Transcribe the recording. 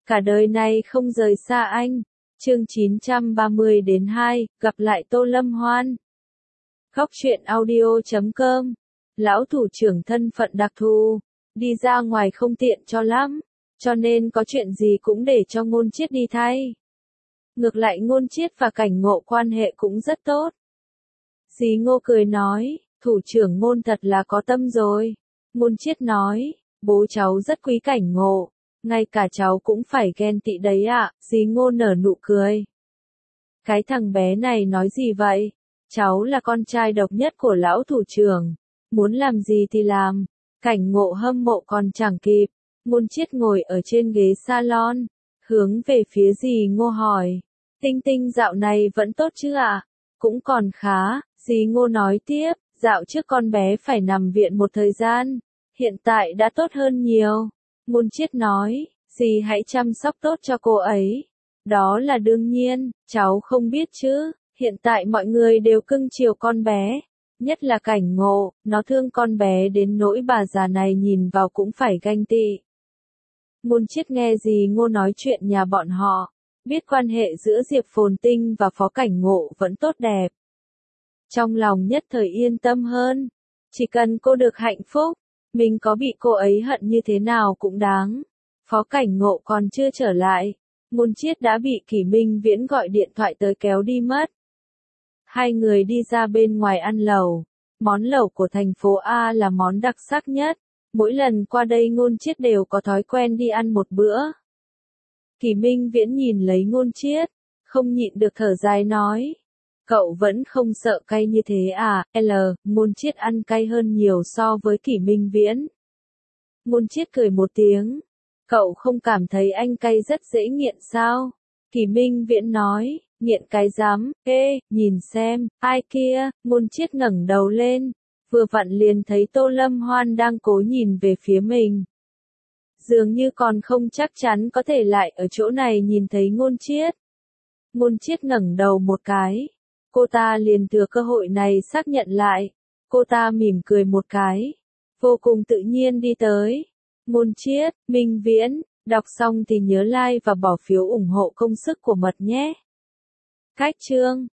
cả đời này không rời xa anh. Chương 930-2, gặp lại Tô Lâm Hoan. Góc truyện audio.com. Lão thủ trưởng thân phận đặc thù, đi ra ngoài không tiện cho lắm, cho nên có chuyện gì cũng để cho Ngôn Chiết đi thay. Ngược lại Ngôn Chiết và Cảnh Ngộ quan hệ cũng rất tốt. Dì Ngô cười nói, thủ trưởng Ngôn thật là có tâm rồi. Ngôn Chiết nói, bố cháu rất quý Cảnh Ngộ, ngay cả cháu cũng phải ghen tị đấy ạ. Dì Ngô nở nụ cười. Cái thằng bé này nói gì vậy? Cháu là con trai độc nhất của lão thủ trưởng, muốn làm gì thì làm. Cảnh Ngộ hâm mộ còn chẳng kịp. Ngôn Chiết ngồi ở trên ghế salon, hướng về phía dì Ngô hỏi, Tinh Tinh dạo này vẫn tốt chứ ạ? Cũng còn khá. Dì Ngô nói tiếp, dạo trước con bé phải nằm viện một thời gian, hiện tại đã tốt hơn nhiều. Ngôn Chiết nói, dì hãy chăm sóc tốt cho cô ấy. Đó là đương nhiên, cháu không biết chứ, hiện tại mọi người đều cưng chiều con bé. Nhất là Cảnh Ngộ, nó thương con bé đến nỗi bà già này nhìn vào cũng phải ganh tị. Ngôn Chiết nghe dì Ngô nói chuyện nhà bọn họ, biết quan hệ giữa Diệp Phồn Tinh và Phó Cảnh Ngộ vẫn tốt đẹp. Trong lòng nhất thời yên tâm hơn, chỉ cần cô được hạnh phúc, mình có bị cô ấy hận như thế nào cũng đáng. Phó Cảnh Ngộ còn chưa trở lại, Ngôn Chiết đã bị Kỷ Minh Viễn gọi điện thoại tới kéo đi mất. Hai người đi ra bên ngoài ăn lẩu, món lẩu của thành phố A là món đặc sắc nhất, mỗi lần qua đây Ngôn Chiết đều có thói quen đi ăn một bữa. Kỷ Minh Viễn nhìn lấy Ngôn Chiết, không nhịn được thở dài nói, cậu vẫn không sợ cay như thế à? Ngôn Chiết ăn cay hơn nhiều so với Kỷ Minh Viễn. Ngôn Chiết cười một tiếng, cậu không cảm thấy anh cay rất dễ nghiện sao? Kỷ Minh Viễn nói, nghiện cái rắm, nhìn xem, ai kia? Ngôn Chiết ngẩng đầu lên, vừa vặn liền thấy Tô Lâm Hoan đang cố nhìn về phía mình. Dường như còn không chắc chắn có thể lại ở chỗ này nhìn thấy Ngôn Chiết. Ngôn Chiết ngẩng đầu một cái, cô ta liền thừa cơ hội này xác nhận lại. Cô ta mỉm cười một cái, vô cùng tự nhiên đi tới. Ngôn Chiết, Minh Viễn, đọc xong thì nhớ like và bỏ phiếu ủng hộ công sức của Mật nhé. Cách chương